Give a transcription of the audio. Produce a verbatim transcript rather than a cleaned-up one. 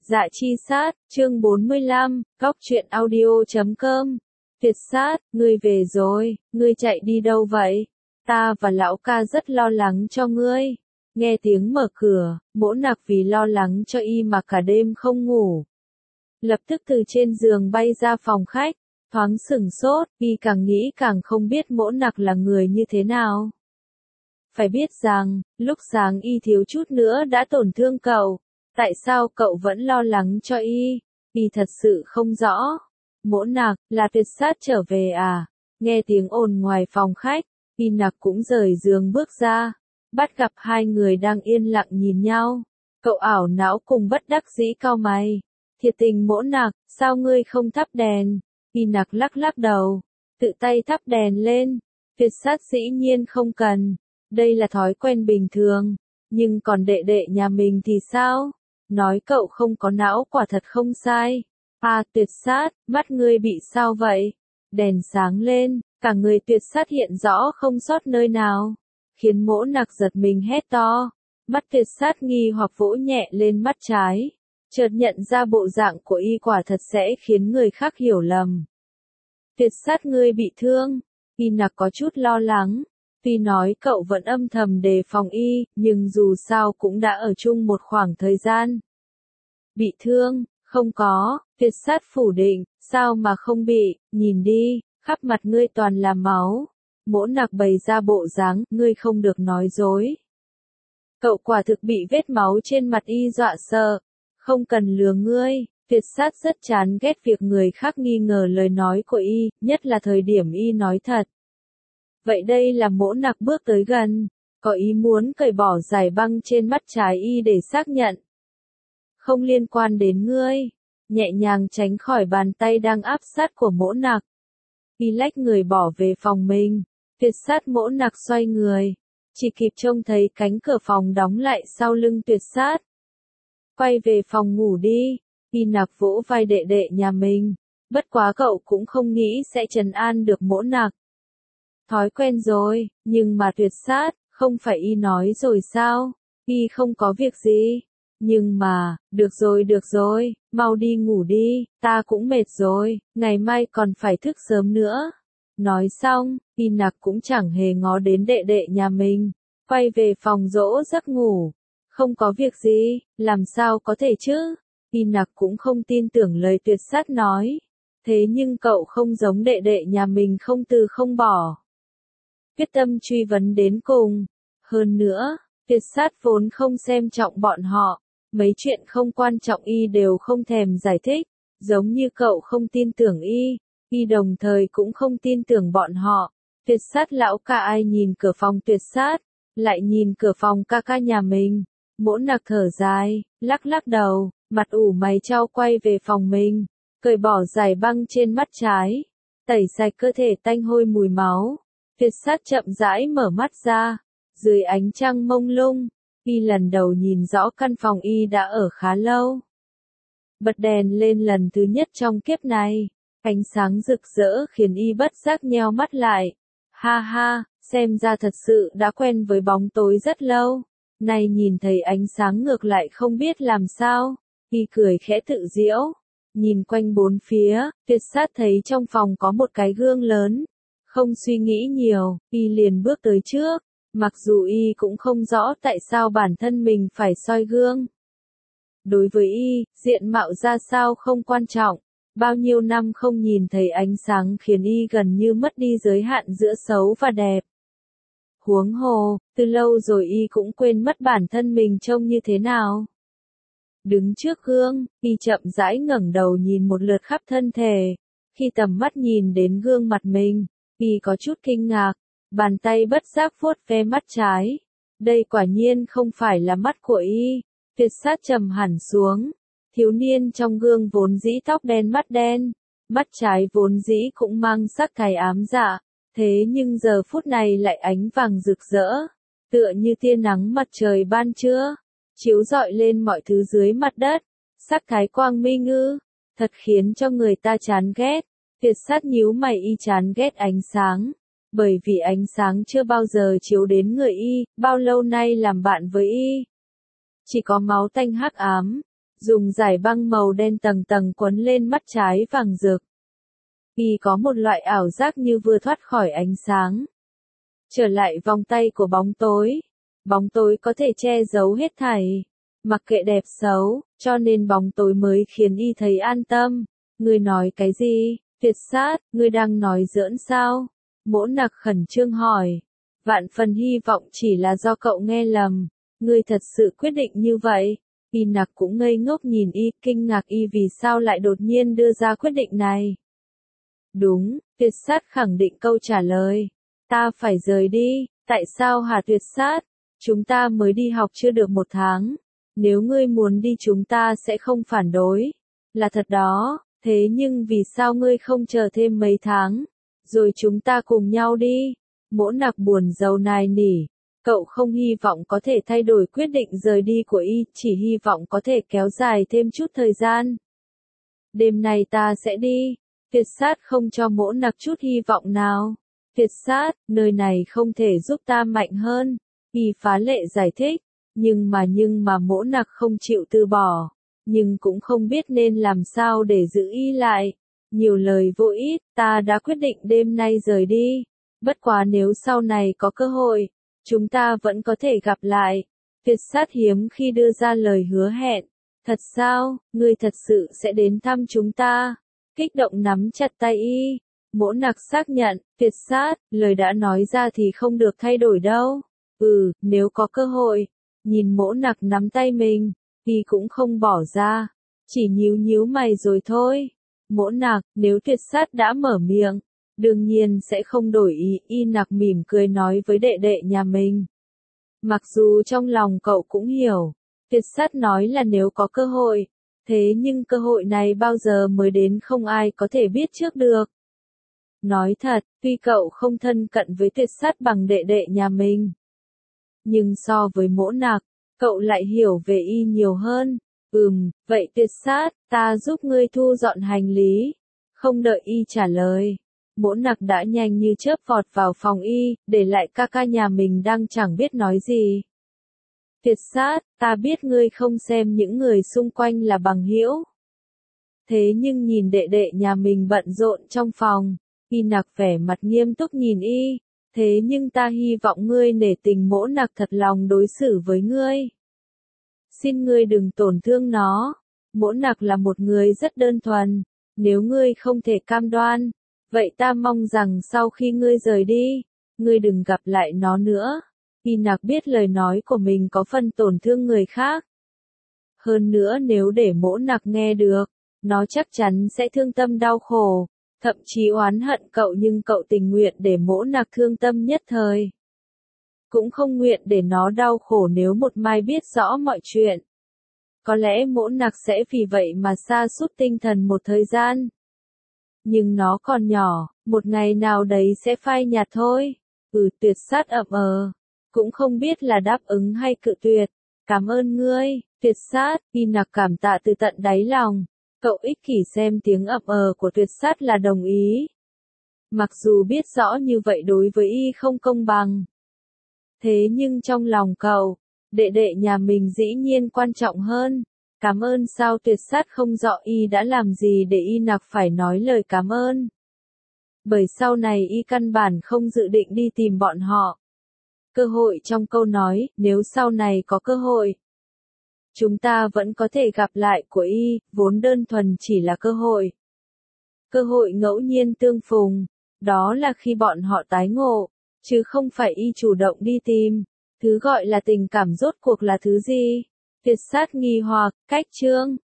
Dạ chi sát, chương bốn mươi lăm, góc truyện audio chấm com. Tuyệt sát, ngươi về rồi, ngươi chạy đi đâu vậy? Ta và lão ca rất lo lắng cho ngươi. Nghe tiếng mở cửa, Mỗ Nặc vì lo lắng cho y mà cả đêm không ngủ. Lập tức từ trên giường bay ra phòng khách, thoáng sửng sốt, y càng nghĩ càng không biết Mỗ Nặc là người như thế nào. Phải biết rằng, lúc sáng y thiếu chút nữa đã tổn thương cậu. Tại sao cậu vẫn lo lắng cho y? Y thật sự không rõ. Mỗ Nặc, là Tuyệt sát trở về à? Nghe tiếng ồn ngoài phòng khách, Y Nặc cũng rời giường bước ra. Bắt gặp hai người đang yên lặng nhìn nhau. Cậu ảo não cùng bất đắc dĩ cau mày. Thiệt tình Mỗ Nặc, sao ngươi không thắp đèn? Y Nặc lắc lắc đầu, tự tay thắp đèn lên. Tuyệt sát dĩ nhiên không cần. Đây là thói quen bình thường. Nhưng còn đệ đệ nhà mình thì sao? Nói cậu không có não quả thật không sai. À, Tuyệt sát, mắt ngươi bị sao vậy? Đèn sáng lên, cả người Tuyệt sát hiện rõ không sót nơi nào. Khiến Mỗ Nặc giật mình hét to. Mắt Tuyệt sát nghi hoặc vỗ nhẹ lên mắt trái. Chợt nhận ra bộ dạng của y quả thật sẽ khiến người khác hiểu lầm. Tuyệt sát ngươi bị thương. Y Nặc có chút lo lắng. Tuy nói cậu vẫn âm thầm đề phòng y, nhưng dù sao cũng đã ở chung một khoảng thời gian. Bị thương, không có, Tuyệt sát phủ định, sao mà không bị, nhìn đi, khắp mặt ngươi toàn là máu. Mỗ Nặc bày ra bộ dáng, ngươi không được nói dối. Cậu quả thực bị vết máu trên mặt y dọa sợ, không cần lừa ngươi. Tuyệt sát rất chán ghét việc người khác nghi ngờ lời nói của y, nhất là thời điểm y nói thật. Vậy đây là Mỗ Nặc bước tới gần, có ý muốn cởi bỏ dải băng trên mắt trái y để xác nhận. Không liên quan đến ngươi, nhẹ nhàng tránh khỏi bàn tay đang áp sát của Mỗ Nặc. Y lách người bỏ về phòng mình, Tuyệt sát Mỗ Nặc xoay người, chỉ kịp trông thấy cánh cửa phòng đóng lại sau lưng Tuyệt sát. Quay về phòng ngủ đi, Y Nặc vỗ vai đệ đệ nhà mình, bất quá cậu cũng không nghĩ sẽ trấn an được Mỗ Nặc. Thói quen rồi, nhưng mà Tuyệt sát, không phải y nói rồi sao, y không có việc gì. Nhưng mà, được rồi được rồi, mau đi ngủ đi, ta cũng mệt rồi, ngày mai còn phải thức sớm nữa. Nói xong, Y Nặc cũng chẳng hề ngó đến đệ đệ nhà mình, quay về phòng dỗ giấc ngủ. Không có việc gì, làm sao có thể chứ? Y Nặc cũng không tin tưởng lời Tuyệt sát nói. Thế nhưng cậu không giống đệ đệ nhà mình không từ không bỏ. Quyết tâm truy vấn đến cùng. Hơn nữa, Tuyệt sát vốn không xem trọng bọn họ. Mấy chuyện không quan trọng y đều không thèm giải thích. Giống như cậu không tin tưởng y, y đồng thời cũng không tin tưởng bọn họ. Tuyệt sát lão ca ai nhìn cửa phòng Tuyệt sát, lại nhìn cửa phòng ca ca nhà mình. Mỗ Nặc thở dài, lắc lắc đầu, mặt ủ mày chau quay về phòng mình, cởi bỏ dải băng trên mắt trái, tẩy sạch cơ thể tanh hôi mùi máu. Tuyệt sát chậm rãi mở mắt ra, dưới ánh trăng mông lung, y lần đầu nhìn rõ căn phòng y đã ở khá lâu. Bật đèn lên lần thứ nhất trong kiếp này, ánh sáng rực rỡ khiến y bất giác nheo mắt lại. Ha ha, xem ra thật sự đã quen với bóng tối rất lâu, nay nhìn thấy ánh sáng ngược lại không biết làm sao. Y cười khẽ tự giễu, nhìn quanh bốn phía, Tuyệt sát thấy trong phòng có một cái gương lớn. Không suy nghĩ nhiều, y liền bước tới trước, mặc dù y cũng không rõ tại sao bản thân mình phải soi gương. Đối với y, diện mạo ra sao không quan trọng, bao nhiêu năm không nhìn thấy ánh sáng khiến y gần như mất đi giới hạn giữa xấu và đẹp. Huống hồ, từ lâu rồi y cũng quên mất bản thân mình trông như thế nào. Đứng trước gương, y chậm rãi ngẩng đầu nhìn một lượt khắp thân thể. Khi tầm mắt nhìn đến gương mặt mình, y có chút kinh ngạc, bàn tay bất giác vuốt ve mắt trái. Đây quả nhiên không phải là mắt của y. Tuyệt sát trầm hẳn xuống. Thiếu niên trong gương vốn dĩ tóc đen mắt đen, mắt trái vốn dĩ cũng mang sắc thái ám dạ, thế nhưng giờ phút này lại ánh vàng rực rỡ, tựa như tia nắng mặt trời ban trưa, chiếu rọi lên mọi thứ dưới mặt đất. Sắc thái quang minh ư, thật khiến cho người ta chán ghét. Tuyệt sát nhíu mày, y chán ghét ánh sáng, bởi vì ánh sáng chưa bao giờ chiếu đến người y, bao lâu nay làm bạn với y. Chỉ có máu tanh hắc ám, dùng dải băng màu đen tầng tầng quấn lên mắt trái vàng rực. Y có một loại ảo giác như vừa thoát khỏi ánh sáng. Trở lại vòng tay của bóng tối. Bóng tối có thể che giấu hết thảy. Mặc kệ đẹp xấu, cho nên bóng tối mới khiến y thấy an tâm. Ngươi nói cái gì? Tuyệt sát, ngươi đang nói giỡn sao? Mỗ Nặc khẩn trương hỏi. Vạn phần hy vọng chỉ là do cậu nghe lầm. Ngươi thật sự quyết định như vậy? Y Nặc cũng ngây ngốc nhìn y, kinh ngạc y vì sao lại đột nhiên đưa ra quyết định này. Đúng, tuyệt sát khẳng định câu trả lời. Ta phải rời đi, tại sao hả tuyệt sát? Chúng ta mới đi học chưa được một tháng. Nếu ngươi muốn đi chúng ta sẽ không phản đối. Là thật đó, thế nhưng vì sao ngươi không chờ thêm mấy tháng? Rồi chúng ta cùng nhau đi. Mỗ Nặc buồn rầu nài nỉ. Cậu không hy vọng có thể thay đổi quyết định rời đi của y, chỉ hy vọng có thể kéo dài thêm chút thời gian. Đêm nay ta sẽ đi. Tuyệt sát không cho Mỗ Nặc chút hy vọng nào. Tuyệt sát, nơi này không thể giúp ta mạnh hơn. Y phá lệ giải thích. Nhưng mà nhưng mà Mỗ Nặc không chịu từ bỏ. Nhưng cũng không biết nên làm sao để giữ y lại. Nhiều lời vô ích, ta đã quyết định đêm nay rời đi. Bất quá nếu sau này có cơ hội, chúng ta vẫn có thể gặp lại. Tuyệt sát hiếm khi đưa ra lời hứa hẹn. Thật sao, ngươi thật sự sẽ đến thăm chúng ta? Kích động nắm chặt tay y. Mỗ Nặc xác nhận, tuyệt sát, lời đã nói ra thì không được thay đổi đâu. Ừ, nếu có cơ hội. Nhìn Mỗ Nặc nắm tay mình, y cũng không bỏ ra. Chỉ nhíu nhíu mày rồi thôi. Mỗ Nặc, nếu tuyệt sát đã mở miệng, đương nhiên sẽ không đổi ý. Y Nặc mỉm cười nói với đệ đệ nhà mình. Mặc dù trong lòng cậu cũng hiểu, tuyệt sát nói là nếu có cơ hội, thế nhưng cơ hội này bao giờ mới đến không ai có thể biết trước được. Nói thật, tuy cậu không thân cận với tuyệt sát bằng đệ đệ nhà mình, nhưng so với Mỗ Nặc, cậu lại hiểu về y nhiều hơn. Ừm, vậy tuyệt sát, ta giúp ngươi thu dọn hành lý. Không đợi y trả lời, Mỗ Nặc đã nhanh như chớp vọt vào phòng y, để lại ca ca nhà mình đang chẳng biết nói gì. Tuyệt sát, ta biết ngươi không xem những người xung quanh là bằng hữu. Thế nhưng nhìn đệ đệ nhà mình bận rộn trong phòng, Y Nặc vẻ mặt nghiêm túc nhìn y. Thế nhưng ta hy vọng ngươi nể tình Mỗ Nặc thật lòng đối xử với ngươi. Xin ngươi đừng tổn thương nó. Mỗ Nặc là một người rất đơn thuần. Nếu ngươi không thể cam đoan, vậy ta mong rằng sau khi ngươi rời đi, ngươi đừng gặp lại nó nữa. Y Nặc biết lời nói của mình có phần tổn thương người khác. Hơn nữa nếu để Mỗ Nặc nghe được, nó chắc chắn sẽ thương tâm đau khổ, thậm chí oán hận cậu, nhưng cậu tình nguyện để Mỗ Nặc thương tâm nhất thời. Cũng không nguyện để nó đau khổ nếu một mai biết rõ mọi chuyện. Có lẽ Mỗ Nặc sẽ vì vậy mà sa sút tinh thần một thời gian. Nhưng nó còn nhỏ, một ngày nào đấy sẽ phai nhạt thôi. Ừ, tuyệt sát ậm ờ. Cũng không biết là đáp ứng hay cự tuyệt. Cảm ơn ngươi, tuyệt sát. Y Nặc cảm tạ từ tận đáy lòng. Cậu ích kỷ xem tiếng ậm ờ của tuyệt sát là đồng ý. Mặc dù biết rõ như vậy đối với y không công bằng. Thế nhưng trong lòng cậu, đệ đệ nhà mình dĩ nhiên quan trọng hơn. Cảm ơn sao? Tuyệt sát không rõ y đã làm gì để Y Nặc phải nói lời cảm ơn. Bởi sau này y căn bản không dự định đi tìm bọn họ. Cơ hội trong câu nói, nếu sau này có cơ hội, chúng ta vẫn có thể gặp lại của y, vốn đơn thuần chỉ là cơ hội. Cơ hội ngẫu nhiên tương phùng, đó là khi bọn họ tái ngộ, chứ không phải y chủ động đi tìm. Thứ gọi là tình cảm rốt cuộc là thứ gì? Tuyệt sát nghi hoặc, cách chương.